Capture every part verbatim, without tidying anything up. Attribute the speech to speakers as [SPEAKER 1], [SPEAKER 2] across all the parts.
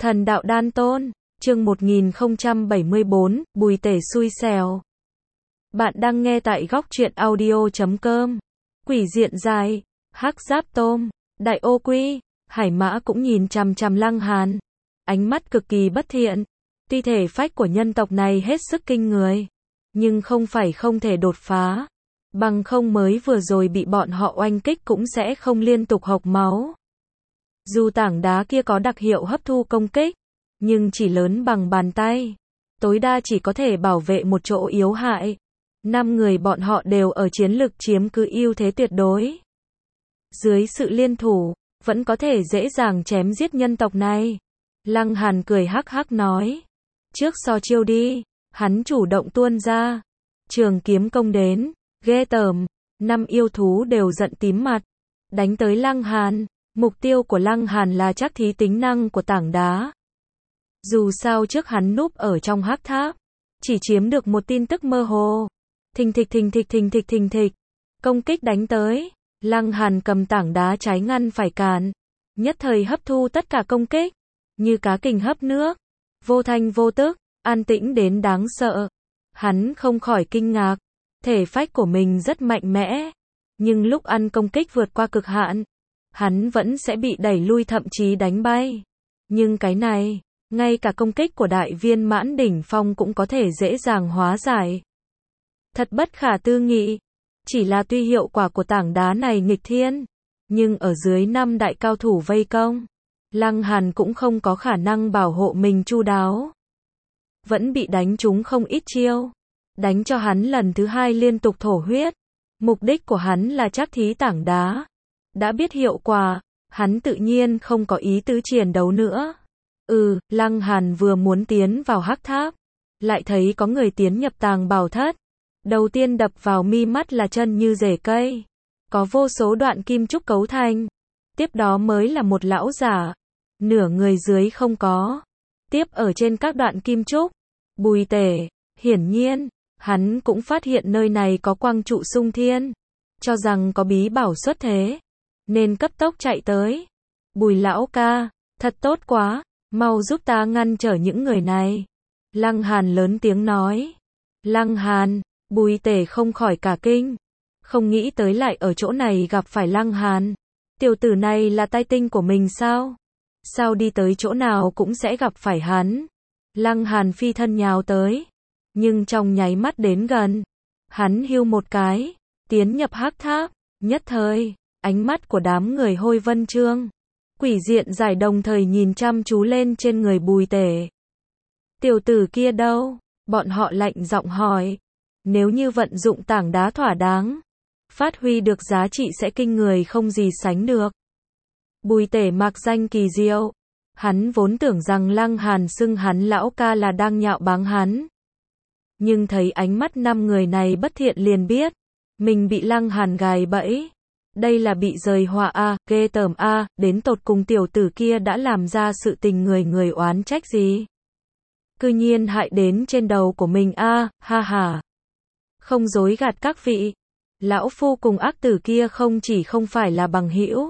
[SPEAKER 1] Thần đạo đan tôn, chương một nghìn không trăm bảy mươi bốn, Bùi Tể xui xẻo. Bạn đang nghe tại góc truyện audio chấm com. Quỷ diện dài, hắc giáp tôm, đại ô quy, hải mã cũng nhìn chằm chằm Lăng Hàn. Ánh mắt cực kỳ bất thiện. Tuy thể phách của nhân tộc này hết sức kinh người, nhưng không phải không thể đột phá. Bằng không mới vừa rồi bị bọn họ oanh kích cũng sẽ không liên tục hộc máu. Dù tảng đá kia có đặc hiệu hấp thu công kích, nhưng chỉ lớn bằng bàn tay, tối đa chỉ có thể bảo vệ một chỗ yếu hại. Năm người bọn họ đều ở chiến lực chiếm cứ ưu thế tuyệt đối. Dưới sự liên thủ, vẫn có thể dễ dàng chém giết nhân tộc này. Lăng Hàn cười hắc hắc nói. Trước so chiêu đi, hắn chủ động tuôn ra. Trường kiếm công đến, ghê tởm, năm yêu thú đều giận tím mặt, đánh tới Lăng Hàn. Mục tiêu của Lăng Hàn là chắc thí tính năng của tảng đá. Dù sao trước hắn núp ở trong hắc tháp, chỉ chiếm được một tin tức mơ hồ. Thình thịch thình thịch thình thịch thình thịch, công kích đánh tới, Lăng Hàn cầm tảng đá trái ngăn phải cản, nhất thời hấp thu tất cả công kích, như cá kình hấp nước, vô thanh vô tức, an tĩnh đến đáng sợ. Hắn không khỏi kinh ngạc, thể phách của mình rất mạnh mẽ, nhưng lúc ăn công kích vượt qua cực hạn, hắn vẫn sẽ bị đẩy lui thậm chí đánh bay. Nhưng cái này, ngay cả công kích của đại viên mãn đỉnh phong cũng có thể dễ dàng hóa giải. Thật bất khả tư nghị. Chỉ là tuy hiệu quả của tảng đá này nghịch thiên, nhưng ở dưới năm đại cao thủ vây công, Lăng Hàn cũng không có khả năng bảo hộ mình chu đáo. Vẫn bị đánh trúng không ít chiêu, đánh cho hắn lần thứ hai liên tục thổ huyết. Mục đích của hắn là trắc thí tảng đá. Đã biết hiệu quả, hắn tự nhiên không có ý tứ chiến đấu nữa. Ừ, Lăng Hàn vừa muốn tiến vào hắc tháp, lại thấy có người tiến nhập tàng bảo thất. Đầu tiên đập vào mi mắt là chân như rễ cây, có vô số đoạn kim trúc cấu thành. Tiếp đó mới là một lão giả, nửa người dưới không có. Tiếp ở trên các đoạn kim trúc, Bùi Tể. Hiển nhiên, hắn cũng phát hiện nơi này có quang trụ sung thiên, cho rằng có bí bảo xuất thế, nên cấp tốc chạy tới. Bùi lão ca, thật tốt quá, mau giúp ta ngăn trở những người này. Lăng Hàn lớn tiếng nói. Lăng Hàn, Bùi Tể không khỏi cả kinh, không nghĩ tới lại ở chỗ này gặp phải Lăng Hàn. Tiểu tử này là tai tinh của mình sao? Sao đi tới chỗ nào cũng sẽ gặp phải hắn? Lăng Hàn phi thân nhào tới, nhưng trong nháy mắt đến gần, hắn hưu một cái, tiến nhập hắc tháp. Nhất thời, ánh mắt của đám người Hôi Vân Trương, Quỷ diện giải đồng thời nhìn chăm chú lên trên người Bùi Tể. Tiểu tử kia đâu? Bọn họ lạnh giọng hỏi. Nếu như vận dụng tảng đá thỏa đáng, phát huy được giá trị sẽ kinh người không gì sánh được. Bùi Tể mặc danh kỳ diệu, hắn vốn tưởng rằng Lăng Hàn xưng hắn lão ca là đang nhạo báng hắn. Nhưng thấy ánh mắt năm người này bất thiện liền biết, mình bị Lăng Hàn gài bẫy. Đây là bị rời họa a, ghê tởm a, đến tột cùng tiểu tử kia đã làm ra sự tình người người oán trách gì? Cư nhiên hại đến trên đầu của mình a, ha ha. Không dối gạt các vị, lão phu cùng ác tử kia không chỉ không phải là bằng hữu,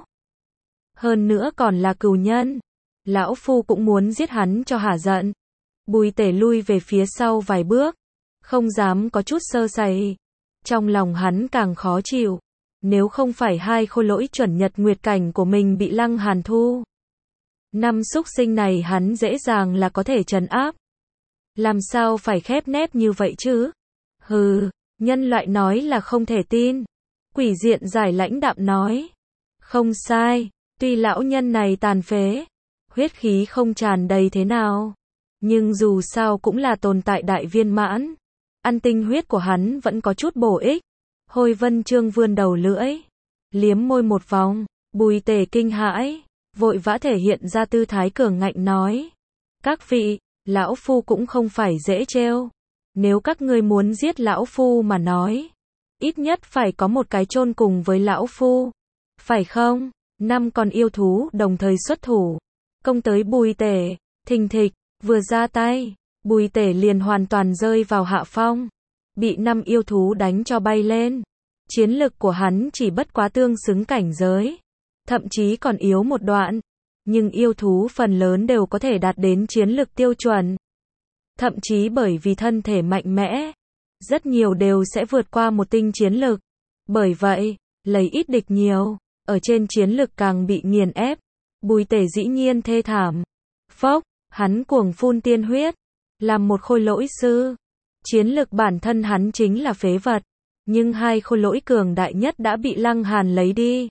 [SPEAKER 1] hơn nữa còn là cừu nhân. Lão phu cũng muốn giết hắn cho hả giận. Bùi Tể lui về phía sau vài bước, không dám có chút sơ sẩy. Trong lòng hắn càng khó chịu, nếu không phải hai khôi lỗi chuẩn nhật nguyệt cảnh của mình bị Lăng Hàn thu, năm súc sinh này hắn dễ dàng là có thể trấn áp. Làm sao phải khép nép như vậy chứ? Hừ, nhân loại nói là không thể tin. Quỷ diện giải lãnh đạm nói. Không sai, tuy lão nhân này tàn phế, huyết khí không tràn đầy thế nào, nhưng dù sao cũng là tồn tại đại viên mãn. Ăn tinh huyết của hắn vẫn có chút bổ ích. Hôi Vân Trương vươn đầu lưỡi, liếm môi một vòng. Bùi Tể kinh hãi, vội vã thể hiện ra tư thái cường ngạnh nói. Các vị, lão phu cũng không phải dễ trêu. Nếu các ngươi muốn giết lão phu mà nói, ít nhất phải có một cái chôn cùng với lão phu, phải không? Năm con yêu thú đồng thời xuất thủ, công tới Bùi Tể. Thình thịch, vừa ra tay, Bùi Tể liền hoàn toàn rơi vào hạ phong, bị năm yêu thú đánh cho bay lên. Chiến lực của hắn chỉ bất quá tương xứng cảnh giới, thậm chí còn yếu một đoạn. Nhưng yêu thú phần lớn đều có thể đạt đến chiến lực tiêu chuẩn. Thậm chí bởi vì thân thể mạnh mẽ, rất nhiều đều sẽ vượt qua một tinh chiến lực. Bởi vậy, lấy ít địch nhiều, ở trên chiến lực càng bị nghiền ép. Bùi Tể dĩ nhiên thê thảm. Phốc, hắn cuồng phun tiên huyết, làm một khôi lỗi sư. Chiến lực bản thân hắn chính là phế vật, nhưng hai khôi lỗi cường đại nhất đã bị Lăng Hàn lấy đi.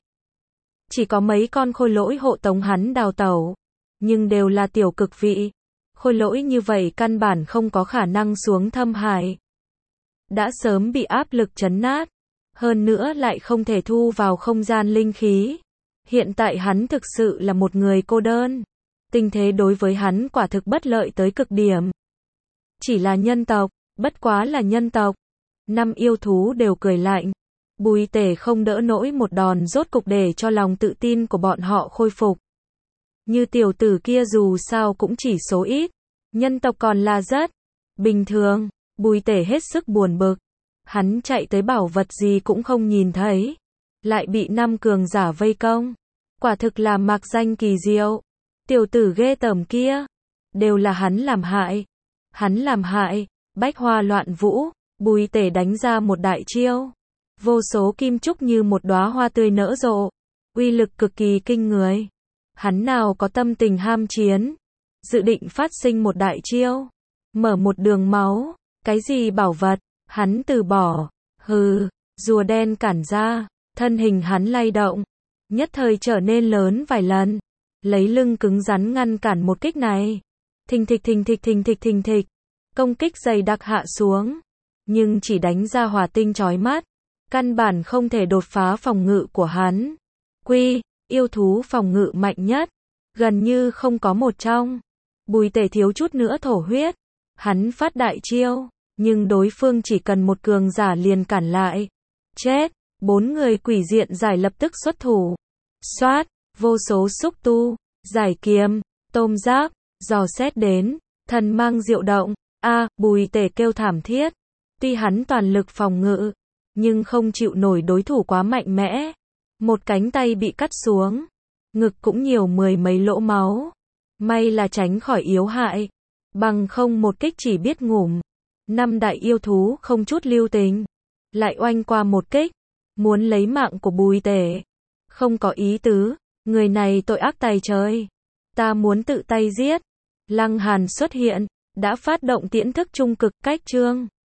[SPEAKER 1] Chỉ có mấy con khôi lỗi hộ tống hắn đào tẩu, nhưng đều là tiểu cực vị. Khôi lỗi như vậy căn bản không có khả năng xuống thâm hải. Đã sớm bị áp lực trấn nát, hơn nữa lại không thể thu vào không gian linh khí. Hiện tại hắn thực sự là một người cô đơn. Tình thế đối với hắn quả thực bất lợi tới cực điểm. Chỉ là nhân tộc, bất quá là nhân tộc. Năm yêu thú đều cười lạnh. Bùi Tể không đỡ nổi một đòn rốt cục để cho lòng tự tin của bọn họ khôi phục. Như tiểu tử kia dù sao cũng chỉ số ít. Nhân tộc còn là rất bình thường. Bùi Tể hết sức buồn bực. Hắn chạy tới bảo vật gì cũng không nhìn thấy. Lại bị năm cường giả vây công. Quả thực là mạc danh kỳ diệu. Tiểu tử ghê tởm kia. Đều là hắn làm hại. Hắn làm hại. Bách hoa loạn vũ. Bùi Tể đánh ra một đại chiêu. Vô số kim trúc như một đóa hoa tươi nở rộ. Uy lực cực kỳ kinh người. Hắn nào có tâm tình ham chiến. Dự định phát sinh một đại chiêu. Mở một đường máu. Cái gì bảo vật. Hắn từ bỏ. Hừ. Rùa đen cản ra. Thân hình hắn lay động. Nhất thời trở nên lớn vài lần. Lấy lưng cứng rắn ngăn cản một kích này. Thình thịch thình thịch thình thịch thình thịch. Công kích dày đặc hạ xuống. Nhưng chỉ đánh ra hỏa tinh chói mắt. Căn bản không thể đột phá phòng ngự của hắn. Quy, yêu thú phòng ngự mạnh nhất. Gần như không có một trong. Bùi Tể thiếu chút nữa thổ huyết. Hắn phát đại chiêu. Nhưng đối phương chỉ cần một cường giả liền cản lại. Chết. Bốn người quỷ diện giải lập tức xuất thủ. Xoát. Vô số xúc tu. Giải kiếm. Tôm giáp. Giò xét đến. Thần mang diệu động. A, Bùi Tể kêu thảm thiết. Tuy hắn toàn lực phòng ngự. Nhưng không chịu nổi đối thủ quá mạnh mẽ. Một cánh tay bị cắt xuống. Ngực cũng nhiều mười mấy lỗ máu. May là tránh khỏi yếu hại. Bằng không một kích chỉ biết ngủm. Năm đại yêu thú không chút lưu tình. Lại oanh qua một kích. Muốn lấy mạng của Bùi Tể. Không có ý tứ. Người này tội ác tày trời. Ta muốn tự tay giết. Lăng Hàn xuất hiện. Đã phát động tiễn thức trung cực cách chương.